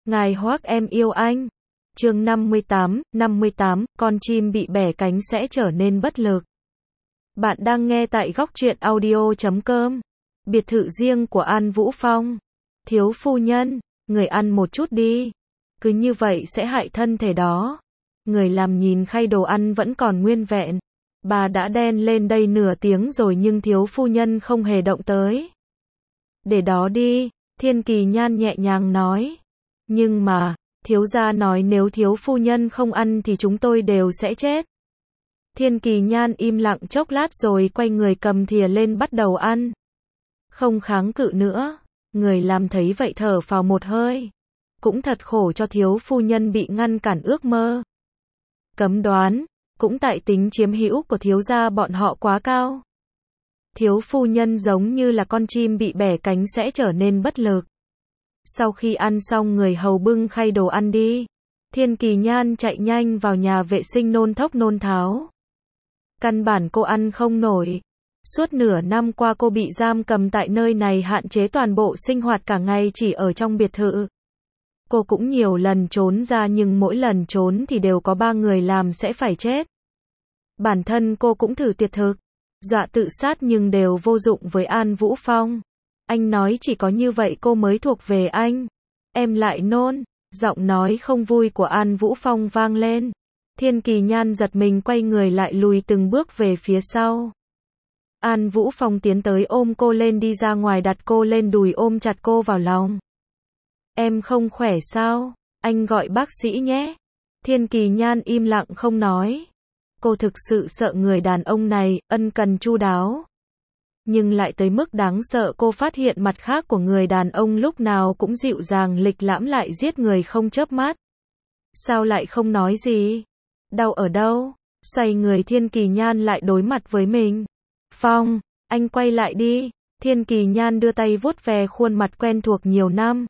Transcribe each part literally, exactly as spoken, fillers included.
Ngài Hoác em yêu anh. Chương năm mươi tám, năm mươi tám, con chim bị bẻ cánh sẽ trở nên bất lực. Bạn đang nghe tại góc truyện audio chấm com. Biệt thự riêng của An Vũ Phong. Thiếu phu nhân, người ăn một chút đi. Cứ như vậy sẽ hại thân thể đó. Người làm nhìn khay đồ ăn vẫn còn nguyên vẹn. Bà đã đen lên đây nửa tiếng rồi nhưng thiếu phu nhân không hề động tới. Để đó đi, Thiên Kỳ Nhan nhẹ nhàng nói. Nhưng mà, thiếu gia nói nếu thiếu phu nhân không ăn thì chúng tôi đều sẽ chết. Thiên Kỳ Nhan im lặng chốc lát rồi quay người cầm thìa lên bắt đầu ăn. Không kháng cự nữa, người làm thấy vậy thở phào một hơi. Cũng thật khổ cho thiếu phu nhân bị ngăn cản ước mơ. Cấm đoán, cũng tại tính chiếm hữu của thiếu gia bọn họ quá cao. Thiếu phu nhân giống như là con chim bị bẻ cánh sẽ trở nên bất lực. Sau khi ăn xong người hầu bưng khay đồ ăn đi. Thiên Kỳ Nhan chạy nhanh vào nhà vệ sinh nôn thốc nôn tháo. Căn bản cô ăn không nổi. Suốt nửa năm qua cô bị giam cầm tại nơi này hạn chế toàn bộ sinh hoạt cả ngày chỉ ở trong biệt thự. Cô cũng nhiều lần trốn ra nhưng mỗi lần trốn thì đều có ba người làm sẽ phải chết. Bản thân cô cũng thử tuyệt thực, dọa tự sát nhưng đều vô dụng với An Vũ Phong. Anh nói chỉ có như vậy cô mới thuộc về anh. Em lại nôn, giọng nói không vui của An Vũ Phong vang lên. Thiên Kỳ Nhan giật mình quay người lại lùi từng bước về phía sau. An Vũ Phong tiến tới ôm cô lên đi ra ngoài đặt cô lên đùi ôm chặt cô vào lòng. Em không khỏe sao? Anh gọi bác sĩ nhé. Thiên Kỳ Nhan im lặng không nói. Cô thực sự sợ người đàn ông này, ân cần chu đáo. Nhưng lại tới mức đáng sợ cô phát hiện mặt khác của người đàn ông lúc nào cũng dịu dàng lịch lãm lại giết người không chớp mắt. Sao lại không nói gì? Đau ở đâu? Xoay người Thiên Kỳ Nhan lại đối mặt với mình. Phong, anh quay lại đi. Thiên Kỳ Nhan đưa tay vuốt ve khuôn mặt quen thuộc nhiều năm.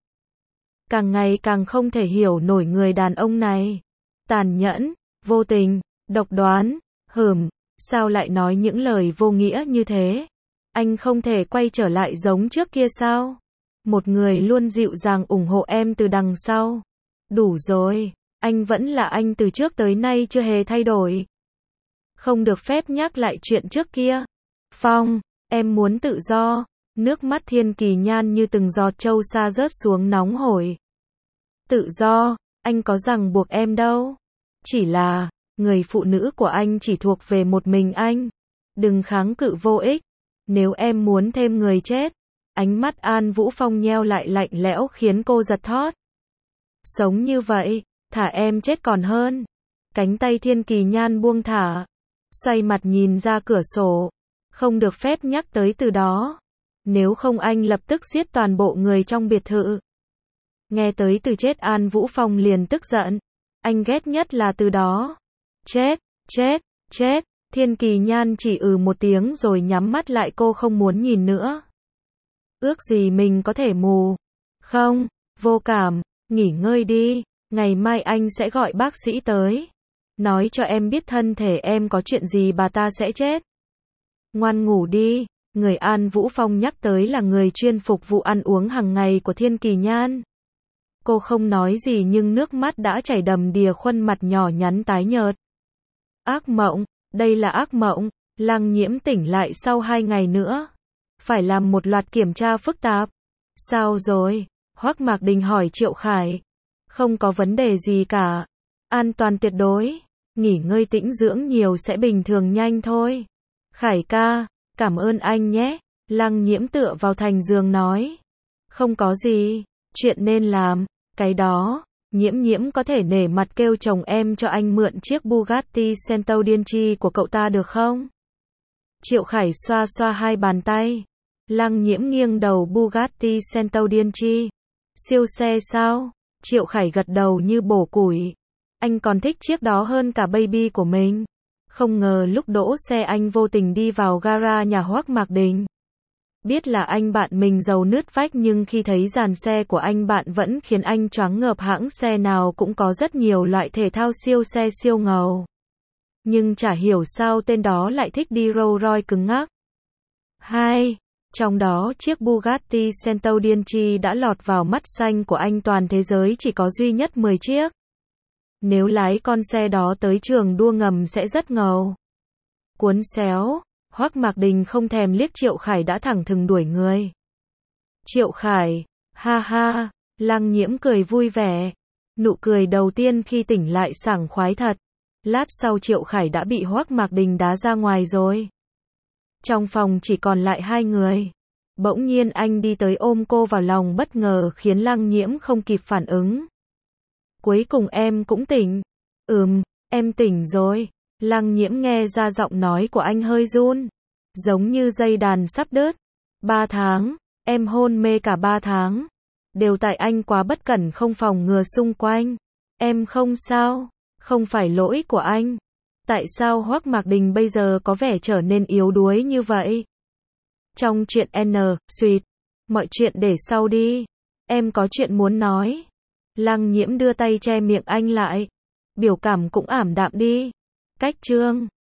Càng ngày càng không thể hiểu nổi người đàn ông này. Tàn nhẫn, vô tình, độc đoán, hừm, sao lại nói những lời vô nghĩa như thế? Anh không thể quay trở lại giống trước kia sao? Một người luôn dịu dàng ủng hộ em từ đằng sau. Đủ rồi, anh vẫn là anh từ trước tới nay chưa hề thay đổi. Không được phép nhắc lại chuyện trước kia. Phong, em muốn tự do. Nước mắt Thiên Kỳ Nhan như từng giọt trâu sa rớt xuống nóng hổi. Tự do, anh có ràng buộc em đâu. Chỉ là, người phụ nữ của anh chỉ thuộc về một mình anh. Đừng kháng cự vô ích. Nếu em muốn thêm người chết. Ánh mắt An Vũ Phong nheo lại lạnh lẽo khiến cô giật thót. Sống như vậy, thả em chết còn hơn. Cánh tay Thiên Kỳ Nhan buông thả. Xoay mặt nhìn ra cửa sổ. Không được phép nhắc tới từ đó. Nếu không anh lập tức giết toàn bộ người trong biệt thự. Nghe tới từ chết An Vũ Phong liền tức giận. Anh ghét nhất là từ đó. Chết, chết, chết. Thiên Kỳ Nhan chỉ ừ một tiếng rồi nhắm mắt lại cô không muốn nhìn nữa. Ước gì mình có thể mù. Không, vô cảm, nghỉ ngơi đi. Ngày mai anh sẽ gọi bác sĩ tới. Nói cho em biết thân thể em có chuyện gì bà ta sẽ chết. Ngoan ngủ đi. Người An Vũ Phong nhắc tới là người chuyên phục vụ ăn uống hàng ngày của Thiên Kỳ Nhan. Cô không nói gì nhưng nước mắt đã chảy đầm đìa khuôn mặt nhỏ nhắn tái nhợt. Ác mộng, đây là ác mộng. Lăng Nhiễm tỉnh lại sau hai ngày nữa. Phải làm một loạt kiểm tra phức tạp. Sao rồi? Hoắc Mạc Đình hỏi Triệu Khải. Không có vấn đề gì cả. An toàn tuyệt đối. Nghỉ ngơi tĩnh dưỡng nhiều sẽ bình thường nhanh thôi. Khải ca, cảm ơn anh nhé. Lăng Nhiễm tựa vào thành giường nói. Không có gì. Chuyện nên làm. Cái đó. Nhiễm Nhiễm có thể nể mặt kêu chồng em cho anh mượn chiếc Bugatti Centodieci của cậu ta được không? Triệu Khải xoa xoa hai bàn tay. Lăng Nhiễm nghiêng đầu Bugatti Centodieci. Siêu xe sao? Triệu Khải gật đầu như bổ củi. Anh còn thích chiếc đó hơn cả baby của mình. Không ngờ lúc đỗ xe anh vô tình đi vào gara nhà Hoắc Mạc Đình. Biết là anh bạn mình giàu nứt vách nhưng khi thấy dàn xe của anh bạn vẫn khiến anh choáng ngợp. Hãng xe nào cũng có rất nhiều loại thể thao siêu xe siêu ngầu. Nhưng chả hiểu sao tên đó lại thích đi Rolls Royce cứng ngắc. Hai, Trong đó chiếc Bugatti Centurion đã lọt vào mắt xanh của anh, toàn thế giới chỉ có duy nhất mười chiếc. Nếu lái con xe đó tới trường đua ngầm sẽ rất ngầu. Cuốn xéo, Hoắc Mạc Đình không thèm liếc Triệu Khải đã thẳng thừng đuổi người. Triệu Khải, ha ha, Lăng Nhiễm cười vui vẻ. Nụ cười đầu tiên khi tỉnh lại sảng khoái thật. Lát sau Triệu Khải đã bị Hoắc Mạc Đình đá ra ngoài rồi. Trong phòng chỉ còn lại hai người. Bỗng nhiên anh đi tới ôm cô vào lòng bất ngờ khiến Lăng Nhiễm không kịp phản ứng. Cuối cùng em cũng tỉnh. Ừm, em tỉnh rồi. Lăng Nhiễm nghe ra giọng nói của anh hơi run. Giống như dây đàn sắp đứt. Ba tháng, em hôn mê cả ba tháng. Đều tại anh quá bất cẩn không phòng ngừa xung quanh. Em không sao, không phải lỗi của anh. Tại sao Hoắc Mạc Đình bây giờ có vẻ trở nên yếu đuối như vậy? Trong chuyện N, suýt, mọi chuyện để sau đi. Em có chuyện muốn nói. Lăng Nhiễm đưa tay che miệng anh lại. Biểu cảm cũng ảm đạm đi. Cách chương